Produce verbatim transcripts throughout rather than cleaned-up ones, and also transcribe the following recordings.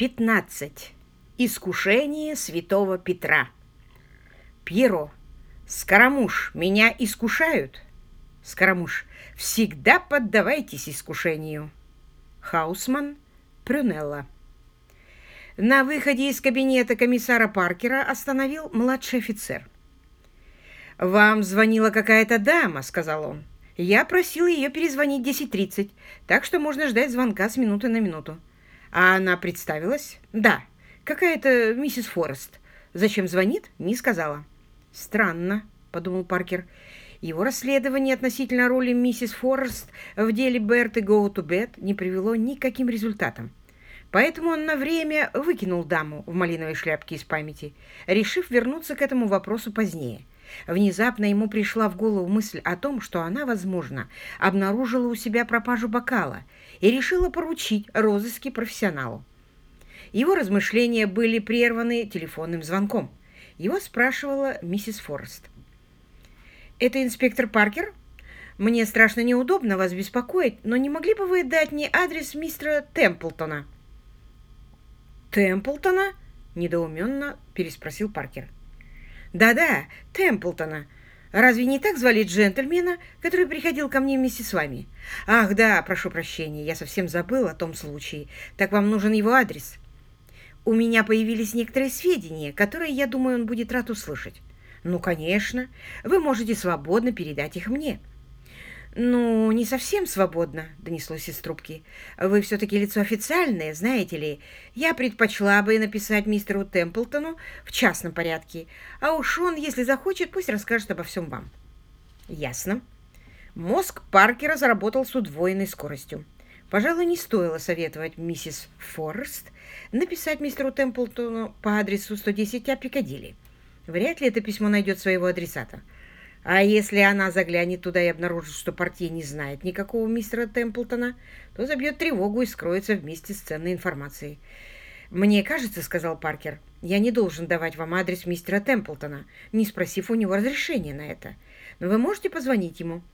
пятнадцать. Искушение святого Петра. Пьеро. Скоромуш, меня искушают? Скоромуш. Всегда поддавайтесь искушению. Хаусман. Прюнелла. На выходе из кабинета комиссара Паркера остановил младший офицер. «Вам звонила какая-то дама», — сказал он. «Я просил ее перезвонить в десять тридцать, так что можно ждать звонка с минуты на минуту». «А она представилась?» «Да, какая-то миссис Форест. Зачем звонит?» «Не сказала». «Странно», — подумал Паркер. Его расследование относительно роли миссис Форест в деле Берты Go to Bed не привело ни к каким результатам. Поэтому он на время выкинул даму в малиновой шляпке из памяти, решив вернуться к этому вопросу позднее. Внезапно ему пришла в голову мысль о том, что она, возможно, обнаружила у себя пропажу бокала и решила поручить розыски профессионалу. Его размышления были прерваны телефонным звонком. Его спрашивала миссис Форест. «Это инспектор Паркер? Мне страшно неудобно вас беспокоить, но не могли бы вы дать мне адрес мистера Темплтона?» «Темплтона?» – недоуменно переспросил Паркер. «Да-да, Темплтона. Разве не так звали джентльмена, который приходил ко мне вместе с вами? Ах, да, прошу прощения, я совсем забыл о том случае. Так вам нужен его адрес?» «У меня появились некоторые сведения, которые, я думаю, он будет рад услышать». «Ну, конечно. Вы можете свободно передать их мне». «Ну, не совсем свободно», — донеслось из трубки. «Вы все-таки лицо официальное, знаете ли. Я предпочла бы написать мистеру Темплтону в частном порядке, а уж он, если захочет, пусть расскажет обо всем вам». «Ясно». Мозг Паркера заработал с удвоенной скоростью. Пожалуй, не стоило советовать миссис Форест написать мистеру Темплтону по адресу сто десять А Пикадилли. Вряд ли это письмо найдет своего адресата. А если она заглянет туда и обнаружит, что портье не знает никакого мистера Темплтона, то забьет тревогу и скроется вместе с ценной информацией. «Мне кажется, — сказал Паркер, — я не должен давать вам адрес мистера Темплтона, не спросив у него разрешения на это. Но вы можете позвонить ему».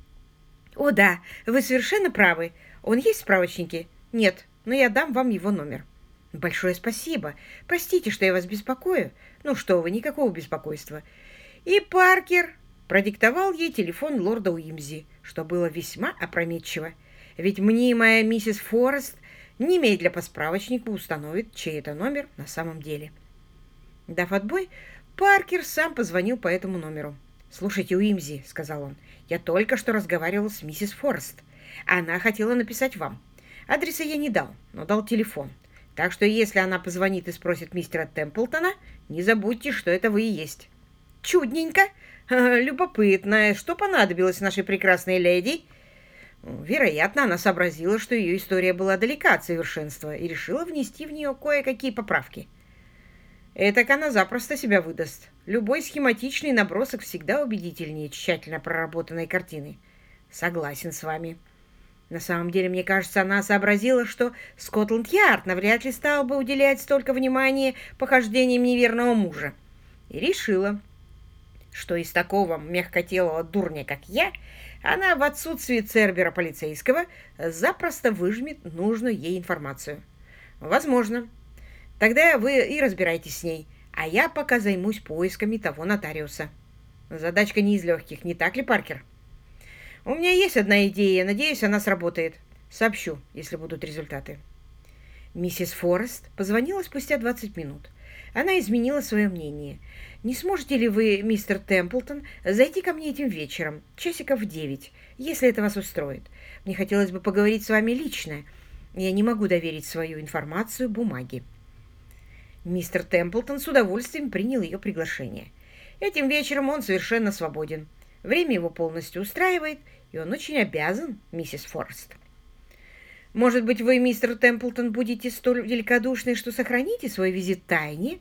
«О, да, вы совершенно правы. Он есть в справочнике?» «Нет, но я дам вам его номер». «Большое спасибо. Простите, что я вас беспокою». «Ну что вы, никакого беспокойства». И Паркер продиктовал ей телефон лорда Уимзи, что было весьма опрометчиво, ведь мнимая миссис Форест немедля по справочнику установит, чей это номер на самом деле. Дав отбой, Паркер сам позвонил по этому номеру. «Слушайте, Уимзи, — сказал он, — я только что разговаривал с миссис Форест. Она хотела написать вам. Адреса я не дал, но дал телефон. Так что если она позвонит и спросит мистера Темплтона, не забудьте, что это вы и есть». «Чудненько. Любопытно. Что понадобилось нашей прекрасной леди?» Вероятно, она сообразила, что ее история была далека от совершенства и решила внести в нее кое-какие поправки. Этак она запросто себя выдаст. Любой схематичный набросок всегда убедительнее тщательно проработанной картины. Согласен с вами. На самом деле, мне кажется, она сообразила, что Скотланд-Ярд навряд ли стал бы уделять столько внимания похождениям неверного мужа. И решила, что из такого мягкотелого дурня, как я, она в отсутствии цербера полицейского запросто выжмет нужную ей информацию. Возможно. Тогда вы и разбирайтесь с ней, а я пока займусь поисками того нотариуса. Задачка не из легких, не так ли, Паркер? У меня есть одна идея, надеюсь, она сработает. Сообщу, если будут результаты. Миссис Форест позвонила спустя двадцать минут. Она изменила свое мнение. «Не сможете ли вы, мистер Темплтон, зайти ко мне этим вечером, часиков в девять, если это вас устроит? Мне хотелось бы поговорить с вами лично. Я не могу доверить свою информацию бумаге». Мистер Темплтон с удовольствием принял ее приглашение. Этим вечером он совершенно свободен. Время его полностью устраивает, и он очень обязан миссис Форест. «Может быть, вы, мистер Темплтон, будете столь великодушны, что сохраните свой визит в тайне?»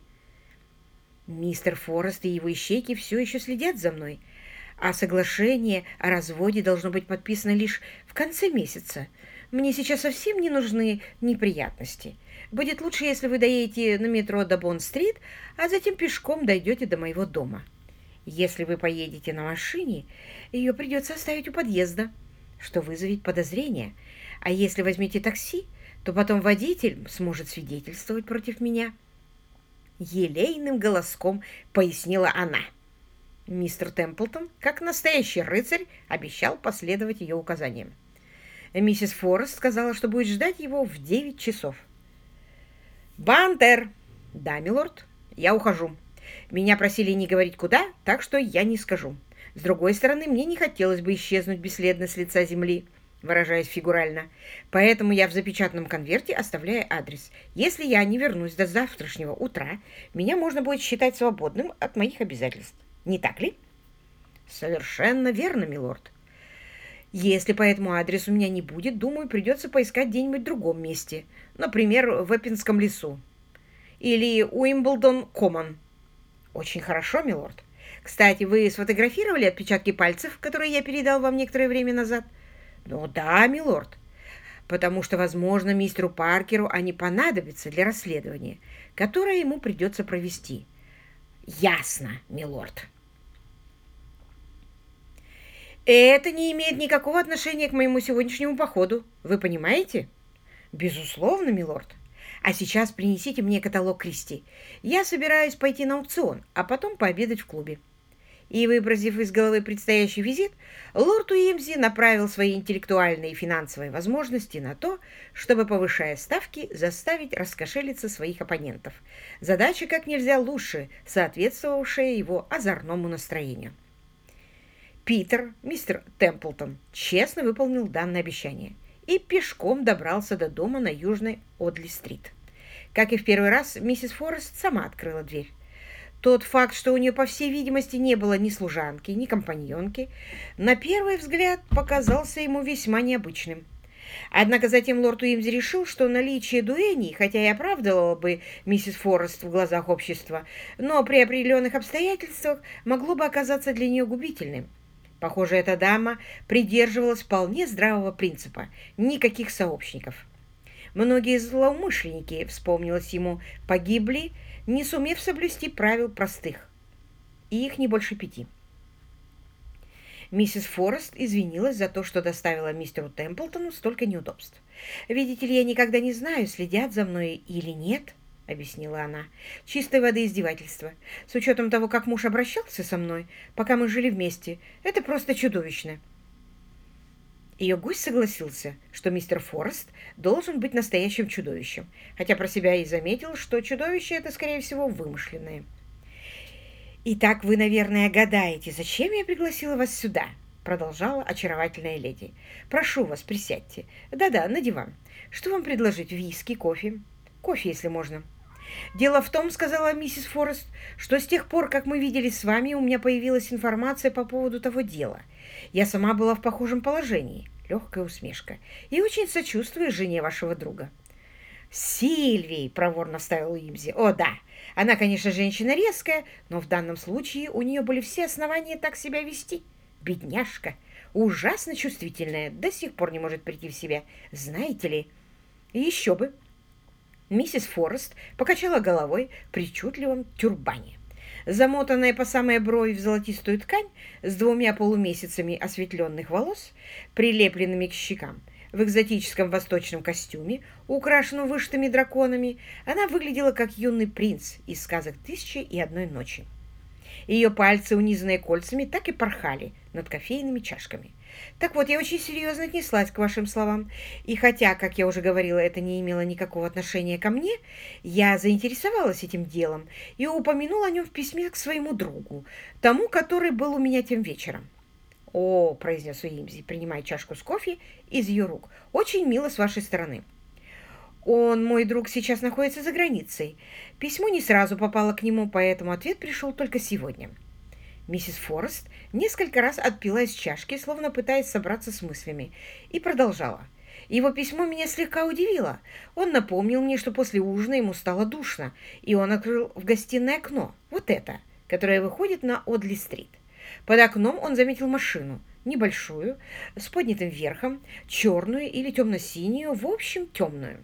«Мистер Форест и его ищейки все еще следят за мной, а соглашение о разводе должно быть подписано лишь в конце месяца. Мне сейчас совсем не нужны неприятности. Будет лучше, если вы доедете на метро до Бонд-стрит, а затем пешком дойдете до моего дома. Если вы поедете на машине, ее придется оставить у подъезда, что вызовет подозрение. А если возьмете такси, то потом водитель сможет свидетельствовать против меня. Елейным голоском пояснила она. Мистер Темплтон, как настоящий рыцарь, обещал последовать ее указаниям. Миссис Форест сказала, что будет ждать его в девять часов. «Бантер!» «Да, милорд, я ухожу. Меня просили не говорить куда, так что я не скажу. С другой стороны, мне не хотелось бы исчезнуть бесследно с лица земли, выражаясь фигурально. Поэтому я в запечатанном конверте оставляю адрес. Если я не вернусь до завтрашнего утра, меня можно будет считать свободным от моих обязательств. Не так ли?» «Совершенно верно, милорд. Если по этому адресу меня не будет, думаю, придется поискать где-нибудь в другом месте. Например, в Эппинском лесу. Или Уимблдон-Коммон». «Очень хорошо, милорд. Кстати, вы сфотографировали отпечатки пальцев, которые я передал вам некоторое время назад?» «Ну да, милорд. Потому что, возможно, мистеру Паркеру они понадобятся для расследования, которое ему придется провести». «Ясно, милорд». «Это не имеет никакого отношения к моему сегодняшнему походу. Вы понимаете?» «Безусловно, милорд. А сейчас принесите мне каталог Кристи. Я собираюсь пойти на аукцион, а потом пообедать в клубе». И, выбросив из головы предстоящий визит, лорд Уимзи направил свои интеллектуальные и финансовые возможности на то, чтобы, повышая ставки, заставить раскошелиться своих оппонентов. Задача как нельзя лучше, соответствовавшая его озорному настроению. Питер, мистер Темплтон, честно выполнил данное обещание и пешком добрался до дома на Южной Одли-стрит. Как и в первый раз, миссис Форест сама открыла дверь. Тот факт, что у нее, по всей видимости, не было ни служанки, ни компаньонки, на первый взгляд показался ему весьма необычным. Однако затем лорд Уимзи решил, что наличие дуэни, хотя и оправдывало бы миссис Форест в глазах общества, но при определенных обстоятельствах могло бы оказаться для нее губительным. Похоже, эта дама придерживалась вполне здравого принципа – никаких сообщников. Многие злоумышленники, вспомнилось ему, погибли, не сумев соблюсти правил простых. И их не больше пяти. Миссис Форест извинилась за то, что доставила мистеру Темплтону столько неудобств. «Видите ли, я никогда не знаю, следят за мной или нет», — объяснила она. «Чистой воды издевательство. С учетом того, как муж обращался со мной, пока мы жили вместе, это просто чудовищно». Ее гость согласился, что мистер Форест должен быть настоящим чудовищем, хотя про себя и заметил, что чудовище это, скорее всего, вымышленное. «Итак, вы, наверное, гадаете, зачем я пригласила вас сюда?» — продолжала очаровательная леди. «Прошу вас, присядьте. Да-да, на диван. Что вам предложить? Виски, кофе? Кофе, если можно». «Дело в том, — сказала миссис Форест, — что с тех пор, как мы виделись с вами, у меня появилась информация по поводу того дела. Я сама была в похожем положении, легкая усмешка, и очень сочувствую жене вашего друга». «Сильвии!» — проворно вставил Уимзи. «О, да! Она, конечно, женщина резкая, но в данном случае у нее были все основания так себя вести. Бедняжка! Ужасно чувствительная, до сих пор не может прийти в себя. Знаете ли? И еще бы!» Миссис Форест покачала головой в причудливом тюрбане. Замотанная по самой брови в золотистую ткань с двумя полумесяцами осветленных волос, прилепленными к щекам, в экзотическом восточном костюме, украшенном вышитыми драконами, она выглядела как юный принц из сказок «Тысячи и одной ночи». Ее пальцы, унизанные кольцами, так и порхали над кофейными чашками. Так вот, я очень серьезно отнеслась к вашим словам. И хотя, как я уже говорила, это не имело никакого отношения ко мне, я заинтересовалась этим делом и упомянула о нем в письме к своему другу, тому, который был у меня тем вечером. «О, — произнес Уимзи, принимая чашку с кофе из ее рук, — очень мило с вашей стороны. Он, мой друг, сейчас находится за границей. Письмо не сразу попало к нему, поэтому ответ пришел только сегодня». Миссис Форест несколько раз отпила из чашки, словно пытаясь собраться с мыслями, и продолжала. «Его письмо меня слегка удивило. Он напомнил мне, что после ужина ему стало душно, и он открыл в гостиное окно, вот это, которое выходит на Одли-стрит. Под окном он заметил машину, небольшую, с поднятым верхом, черную или темно-синюю, в общем, темную.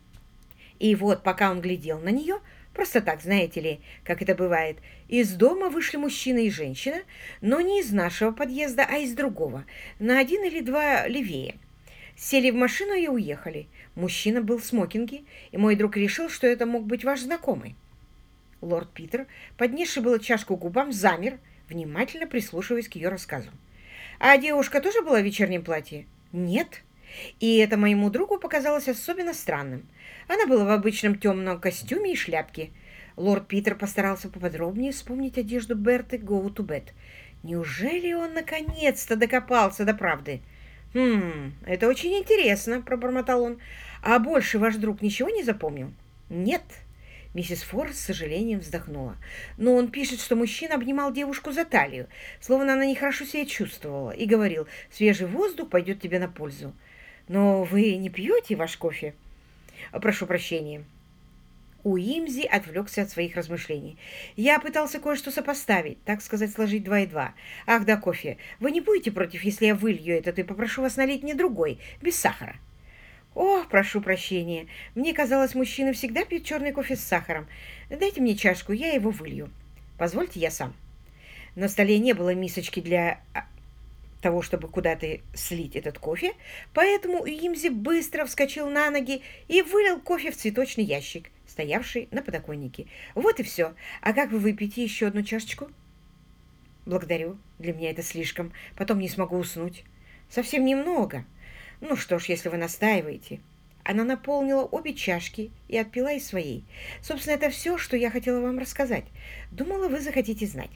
И вот, пока он глядел на нее, просто так, знаете ли, как это бывает, из дома вышли мужчина и женщина, но не из нашего подъезда, а из другого, на один или два левее. Сели в машину и уехали. Мужчина был в смокинге, и мой друг решил, что это мог быть ваш знакомый. Лорд Питер, поднесший было чашку к губам, замер, внимательно прислушиваясь к ее рассказу. А девушка тоже была в вечернем платье? Нет. И это моему другу показалось особенно странным. Она была в обычном темном костюме и шляпке. Лорд Питер постарался поподробнее вспомнить одежду Берты Go to Bed. Неужели он наконец-то докопался до правды? «Хм, это очень интересно», — пробормотал он. «А больше ваш друг ничего не запомнил?» «Нет». Миссис Форд с сожалением вздохнула. «Но он пишет, что мужчина обнимал девушку за талию, словно она нехорошо себя чувствовала, и говорил, свежий воздух пойдет тебе на пользу. Но вы не пьете ваш кофе?» «Прошу прощения». Уимзи отвлекся от своих размышлений. «Я пытался кое-что сопоставить, так сказать, сложить два и два. Ах да, кофе. Вы не будете против, если я вылью этот и попрошу вас налить мне другой, без сахара?» «О, прошу прощения. Мне казалось, мужчины всегда пьют черный кофе с сахаром. Дайте мне чашку, я его вылью. Позвольте, я сам». На столе не было мисочки для того, чтобы куда-то слить этот кофе, поэтому Уимзи быстро вскочил на ноги и вылил кофе в цветочный ящик, стоявший на подоконнике. «Вот и все. А как вы выпьете еще одну чашечку?» «Благодарю. Для меня это слишком. Потом не смогу уснуть. Совсем немного. Ну что ж, если вы настаиваете». Она наполнила обе чашки и отпила из своей. «Собственно, это все, что я хотела вам рассказать. Думала, вы захотите знать».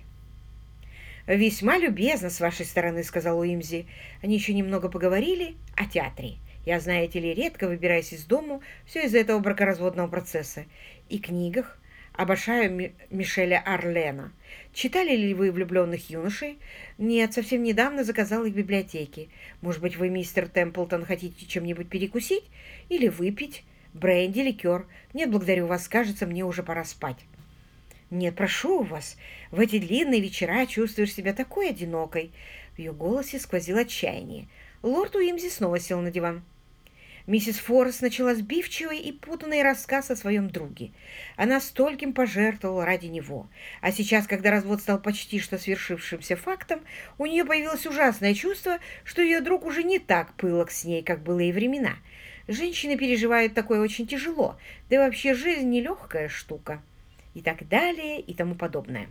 «Весьма любезно с вашей стороны», — сказал Уимзи. Они еще немного поговорили о театре. «Я, знаете ли, редко выбираюсь из дому, все из-за этого бракоразводного процесса. И книгах. Обожаю Ми Мишеля Арлена. Читали ли вы «Влюбленных юношей»? Нет, совсем недавно заказал их в библиотеке. Может быть, вы, мистер Темплтон, хотите чем-нибудь перекусить? Или выпить? Бренди, ликер? Нет, благодарю вас, кажется, мне уже пора спать». «Нет, прошу вас, в эти длинные вечера чувствуешь себя такой одинокой». В ее голосе сквозило отчаяние. Лорд Уимзи снова сел на диван. Миссис Форрест начала сбивчивый и путанный рассказ о своем друге. Она стольким пожертвовала ради него. А сейчас, когда развод стал почти что свершившимся фактом, у нее появилось ужасное чувство, что ее друг уже не так пылок с ней, как было и времена. Женщины переживают такое очень тяжело, да и вообще жизнь нелегкая штука. И так далее, и тому подобное.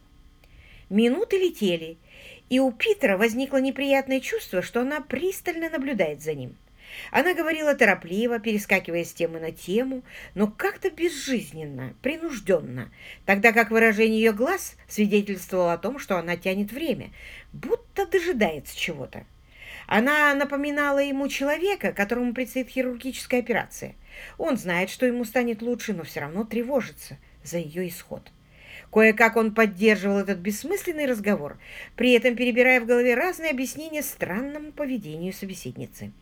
Минуты летели, и у Питера возникло неприятное чувство, что она пристально наблюдает за ним. Она говорила торопливо, перескакивая с темы на тему, но как-то безжизненно, принужденно, тогда как выражение ее глаз свидетельствовало о том, что она тянет время, будто дожидается чего-то. Она напоминала ему человека, которому предстоит хирургическая операция. Он знает, что ему станет лучше, но все равно тревожится за ее исход. Кое-как он поддерживал этот бессмысленный разговор, при этом перебирая в голове разные объяснения странному поведению собеседницы.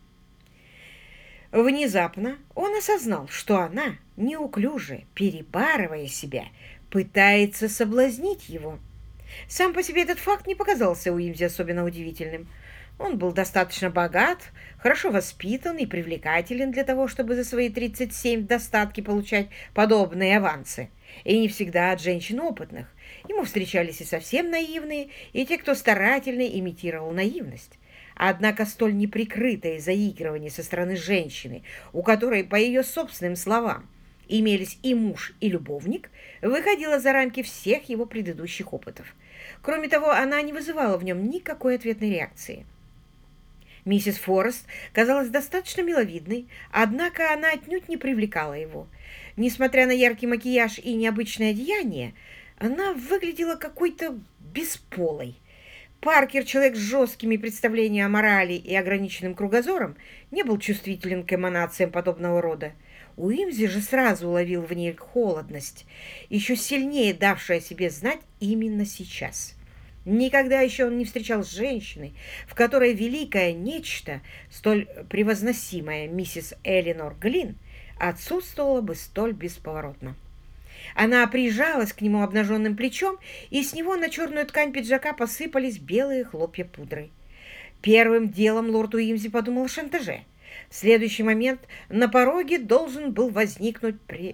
Внезапно он осознал, что она, неуклюже, перебарывая себя, пытается соблазнить его. Сам по себе этот факт не показался Уимзи особенно удивительным. Он был достаточно богат, хорошо воспитан и привлекателен для того, чтобы за свои тридцать семь в достатке получать подобные авансы. И не всегда от женщин опытных. Ему встречались и совсем наивные, и те, кто старательно имитировал наивность. Однако столь неприкрытое заигрывание со стороны женщины, у которой, по ее собственным словам, имелись и муж, и любовник, выходило за рамки всех его предыдущих опытов. Кроме того, она не вызывала в нем никакой ответной реакции. Миссис Форрест казалась достаточно миловидной, однако она отнюдь не привлекала его. Несмотря на яркий макияж и необычное одеяние, она выглядела какой-то бесполой. Паркер, человек с жесткими представлениями о морали и ограниченным кругозором, не был чувствителен к эманациям подобного рода. Уимзи же сразу уловил в ней холодность, еще сильнее давшая о себе знать именно сейчас. Никогда еще он не встречал с женщиной, в которой великое нечто, столь превозносимое миссис Элинор Глин, отсутствовало бы столь бесповоротно. Она прижалась к нему обнаженным плечом, и с него на черную ткань пиджака посыпались белые хлопья пудры. Первым делом лорд Уимзи подумал о шантаже. В следующий момент на пороге должен был возникнуть при...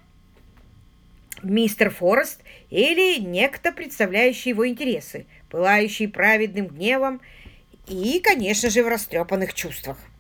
мистер Форрест или некто, представляющий его интересы, пылающий праведным гневом и, конечно же, в растрепанных чувствах.